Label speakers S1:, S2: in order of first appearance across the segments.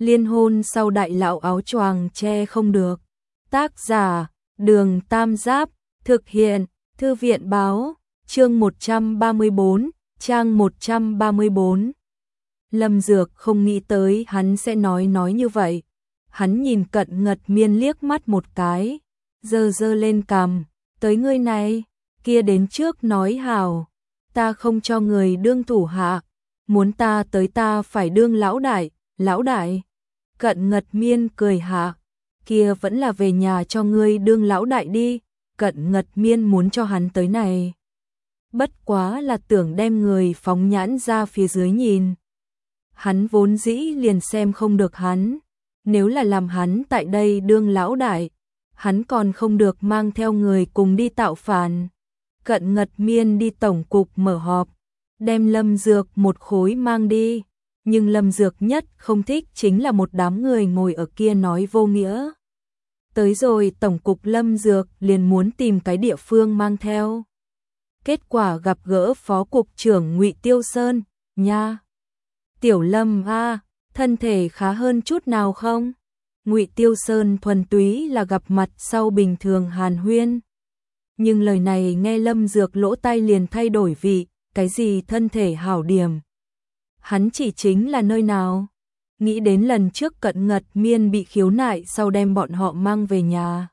S1: Liên hôn sau đại lão áo choàng che không được. Tác giả, Đường Tam Giáp, thực hiện, Thư viện báo, chương 134, trang 134. Lâm Dược không nghĩ tới hắn sẽ nói như vậy. Hắn nhìn Cận Ngật Miên liếc mắt một cái, giơ lên cằm, tới ngươi này, kia đến trước nói hảo, ta không cho người đương thủ hạ, muốn ta tới ta phải đương lão đại. Cận Ngật Miên cười hạ, kia vẫn là về nhà cho ngươi đương lão đại đi. Cận Ngật Miên muốn cho hắn tới này, bất quá là tưởng đem người phóng nhãn ra phía dưới nhìn. Hắn vốn dĩ liền xem không được hắn, nếu là làm hắn tại đây đương lão đại, hắn còn không được mang theo người cùng đi tạo phản. Cận Ngật Miên đi tổng cục mở họp, đem Lâm Dược một khối mang đi, nhưng Lâm Dược nhất không thích chính là một đám người ngồi ở kia nói vô nghĩa. Tới rồi tổng cục Lâm Dược liền muốn tìm cái địa phương mang theo. Kết quả gặp gỡ phó cục trưởng Ngụy Tiêu Sơn, nha. Tiểu Lâm a, thân thể khá hơn chút nào không? Ngụy Tiêu Sơn thuần túy là gặp mặt sau bình thường hàn huyên. Nhưng lời này nghe Lâm Dược lỗ tai liền thay đổi vị, cái gì thân thể hảo điểm. Hắn chỉ chính là nơi nào? Nghĩ đến lần trước Cận Ngật Miên bị khiếu nại sau đem bọn họ mang về nhà.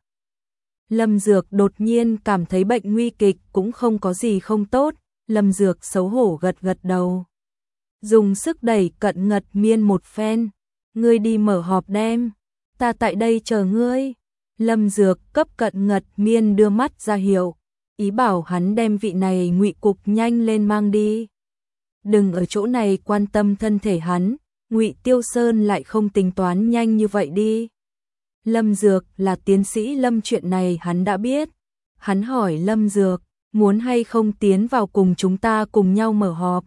S1: Lâm Dược đột nhiên cảm thấy bệnh nguy kịch cũng không có gì không tốt, Lâm Dược xấu hổ gật đầu. Dùng sức đẩy Cận Ngật Miên một phen, ngươi đi mở họp đem, ta tại đây chờ ngươi. Lâm Dược cấp Cận Ngật Miên đưa mắt ra hiệu, ý bảo hắn đem vị này Ngụy cục nhanh lên mang đi. Đừng ở chỗ này quan tâm thân thể hắn, Ngụy Tiêu Sơn lại không tính toán nhanh như vậy đi. Lâm Dược là tiến sĩ Lâm, chuyện này hắn đã biết. Hắn hỏi Lâm Dược, muốn hay không tiến vào cùng chúng ta cùng nhau mở họp.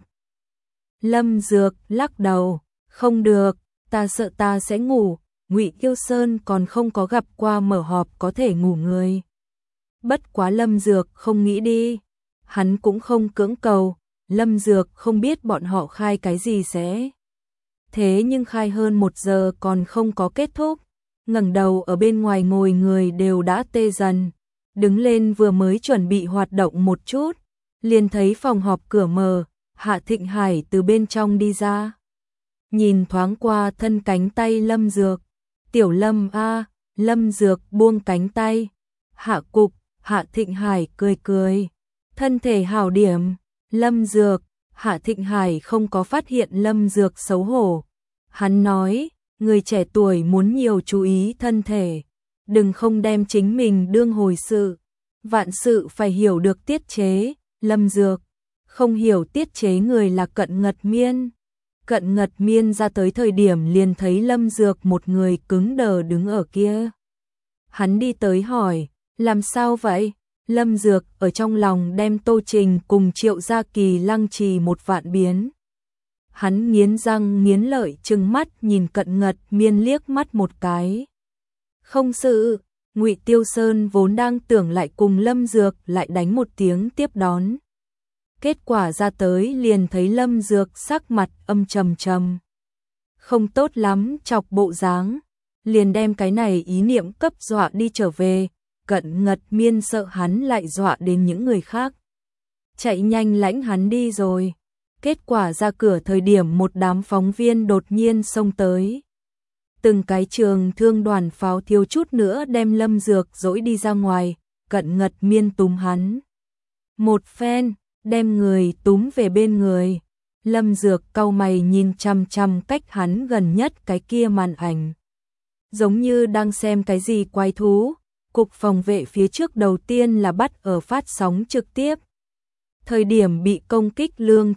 S1: Lâm Dược lắc đầu, không được, ta sợ ta sẽ ngủ. Ngụy Tiêu Sơn còn không có gặp qua mở họp có thể ngủ người. Bất quá Lâm Dược không nghĩ đi, hắn cũng không cưỡng cầu. Lâm Dược không biết bọn họ khai cái gì sẽ. Thế nhưng khai hơn 1 giờ còn không có kết thúc. Ngẩng đầu ở bên ngoài ngồi người đều đã tê dần. Đứng lên vừa mới chuẩn bị hoạt động một chút, liền thấy phòng họp cửa mở, Hạ Thịnh Hải từ bên trong đi ra. Nhìn thoáng qua thân cánh tay Lâm Dược. Tiểu Lâm a, Lâm Dược buông cánh tay. Hạ cục, Hạ Thịnh Hải cười. Thân thể hảo điểm. Lâm Dược, Hạ Thịnh Hải không có phát hiện Lâm Dược xấu hổ. Hắn nói, người trẻ tuổi muốn nhiều chú ý thân thể, đừng không đem chính mình đương hồi sự. Vạn sự phải hiểu được tiết chế. Lâm Dược không hiểu tiết chế người là Cận Ngật Miên. Cận Ngật Miên ra tới thời điểm liền thấy Lâm Dược một người cứng đờ đứng ở kia. Hắn đi tới hỏi, làm sao vậy? Lâm Dược ở trong lòng đem Tô Trình cùng Triệu Gia Kỳ lăng trì 1 vạn biến. Hắn nghiến răng nghiến lợi trừng mắt nhìn Cận Ngật Miên liếc mắt một cái. Không sự, Ngụy Tiêu Sơn vốn đang tưởng lại cùng Lâm Dược lại đánh một tiếng tiếp đón. Kết quả ra tới liền thấy Lâm Dược sắc mặt âm trầm. Không tốt lắm chọc bộ dáng, liền đem cái này ý niệm cấp dọa đi trở về. Cận Ngật Miên sợ hắn lại dọa đến những người khác, chạy nhanh lãnh hắn đi rồi. Kết quả ra cửa thời điểm một đám phóng viên đột nhiên xông tới. Từng cái trường thương đoàn pháo thiếu chút nữa đem Lâm Dược dỗi đi ra ngoài. Cận Ngật Miên túm hắn một phen, đem người túm về bên người. Lâm Dược cau mày nhìn chằm cách hắn gần nhất cái kia màn ảnh, giống như đang xem cái gì quái thú. Cục phòng vệ phía trước đầu tiên là bắt ở phát sóng trực tiếp. Thời điểm bị công kích Lương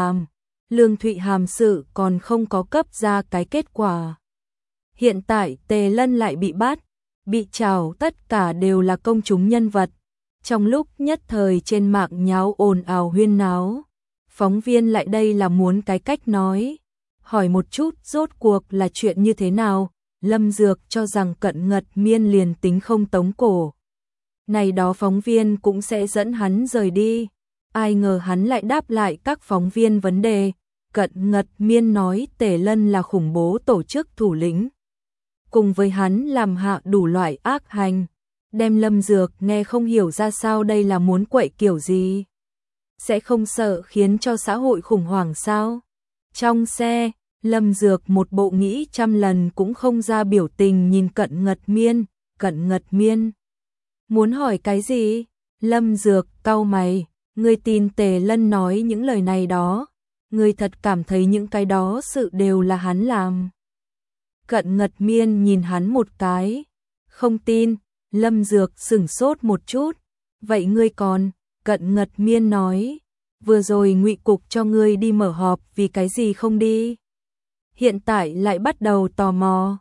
S1: Thụy Hàm sự còn không có cấp ra cái kết quả. Hiện tại Tề Lân lại bị bắt, bị trảo, tất cả đều là công chúng nhân vật. Trong lúc nhất thời trên mạng nháo ồn ào huyên náo. Phóng viên lại đây là muốn cái cách nói, hỏi một chút rốt cuộc là chuyện như thế nào. Lâm Dược cho rằng Cận Ngật Miên liền tính không tống cổ, này đó phóng viên cũng sẽ dẫn hắn rời đi. Ai ngờ hắn lại đáp lại các phóng viên vấn đề. Cận Ngật Miên nói Tề Lân là khủng bố tổ chức thủ lĩnh. Cùng với hắn làm hạ đủ loại ác hành. Đem Lâm Dược nghe không hiểu ra sao đây là muốn quậy kiểu gì. Sẽ không sợ khiến cho xã hội khủng hoảng sao? Trong xe, Lâm Dược một bộ nghĩ trăm lần cũng không ra biểu tình nhìn Cận Ngật Miên. Cận Ngật Miên muốn hỏi cái gì? Lâm Dược cau mày, ngươi tin Tề Lân nói những lời này đó, ngươi thật cảm thấy những cái đó sự đều là hắn làm. Cận Ngật Miên nhìn hắn một cái, không tin. Lâm Dược sửng sốt một chút, vậy ngươi còn? Cận Ngật Miên nói, vừa rồi Ngụy cục cho ngươi đi mở họp vì cái gì không đi? Hiện tại lại bắt đầu tò mò.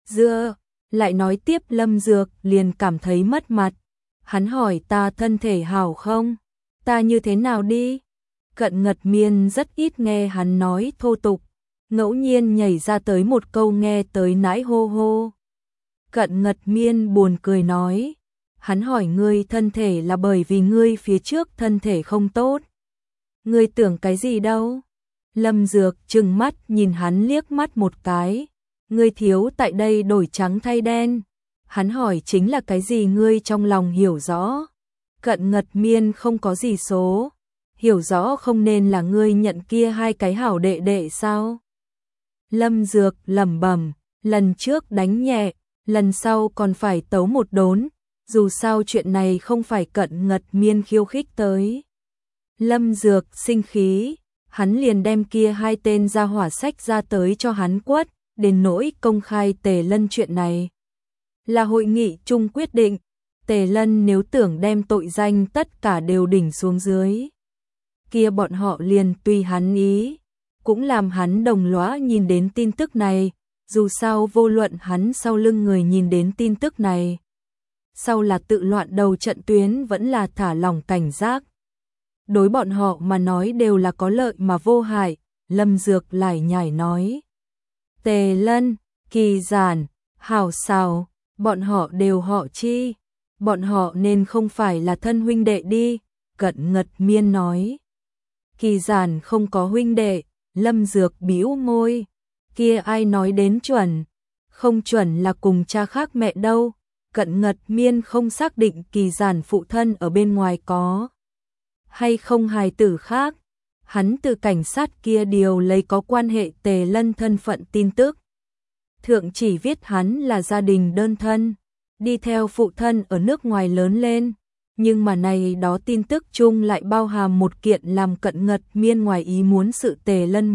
S1: Lại nói tiếp Lâm Dược liền cảm thấy mất mặt. Hắn hỏi ta thân thể hảo không? Ta như thế nào đi? Cận Ngật Miên rất ít nghe hắn nói thô tục, ngẫu nhiên nhảy ra tới một câu nghe tới nãi hô hô. Cận Ngật Miên buồn cười nói, hắn hỏi ngươi thân thể là bởi vì ngươi phía trước thân thể không tốt. Ngươi tưởng cái gì đâu? Lâm Dược trừng mắt nhìn hắn liếc mắt một cái, ngươi thiếu tại đây đổi trắng thay đen. Hắn hỏi chính là cái gì ngươi trong lòng hiểu rõ. Cận Ngật Miên không có gì số, hiểu rõ không nên là ngươi nhận kia hai cái hảo đệ đệ sao? Lâm Dược lẩm bẩm, lần trước đánh nhẹ, lần sau còn phải tấu một đốn, dù sao chuyện này không phải Cận Ngật Miên khiêu khích tới. Lâm Dược sinh khí, hắn liền đem kia hai tên ra hỏa sách ra tới cho hắn quất, đến nỗi công khai Tề Lân chuyện này. Là hội nghị chung quyết định, Tề Lân nếu tưởng đem tội danh tất cả đều đỉnh xuống dưới. Kia bọn họ liền tùy hắn ý, cũng làm hắn đồng lõa nhìn đến tin tức này. Dù sao vô luận hắn sau lưng người nhìn đến tin tức này, sau là tự loạn đầu trận tuyến vẫn là thả lỏng cảnh giác. Đối bọn họ mà nói đều là có lợi mà vô hại. Lâm Dược lải nhải nói, Tề Lân, Kỳ Giản, Hảo Sào, bọn họ đều họ Chi, bọn họ nên không phải là thân huynh đệ đi. Cận Ngật Miên nói, Kỳ Giản không có huynh đệ. Lâm Dược bĩu môi, kia ai nói đến chuẩn, không chuẩn là cùng cha khác mẹ đâu. Cận Ngật Miên không xác định Kỳ Giản phụ thân ở bên ngoài có hay không hài tử khác. Hắn từ cảnh sát kia điều lấy có quan hệ Tề Lân thân phận tin tức. Thượng chỉ viết hắn là gia đình đơn thân, đi theo phụ thân ở nước ngoài lớn lên. Nhưng mà này đó tin tức chung lại bao hàm một kiện làm Cận Ngật Miên ngoài ý muốn sự. Tề Lân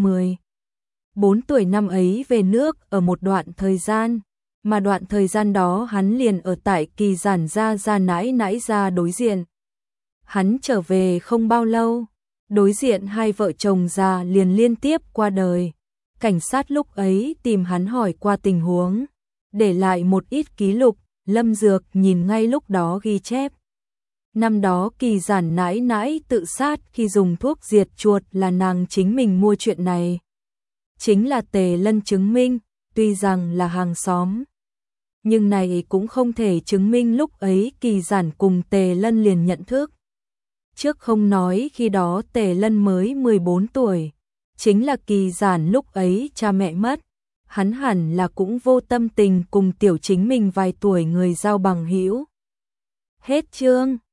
S1: 14 tuổi năm ấy về nước ở một đoạn thời gian, mà đoạn thời gian đó hắn liền ở tại Kỳ Giản gia nãi nãi gia đối diện. Hắn trở về không bao lâu, đối diện hai vợ chồng già liền liên tiếp qua đời. Cảnh sát lúc ấy tìm hắn hỏi qua tình huống, để lại một ít ký lục. Lâm Dược nhìn ngay lúc đó ghi chép. Năm đó Kỳ Giản nãi nãi tự sát khi dùng thuốc diệt chuột là nàng chính mình mua. Chuyện này chính là Tề Lân chứng minh, tuy rằng là hàng xóm, nhưng này cũng không thể chứng minh lúc ấy Kỳ Giản cùng Tề Lân liền nhận thức. Trước không nói khi đó Tề Lân mới 14 tuổi, chính là Kỳ Giản lúc ấy cha mẹ mất, hắn hẳn là cũng vô tâm tình cùng tiểu chính mình vài tuổi người giao bằng hữu. Hết chương.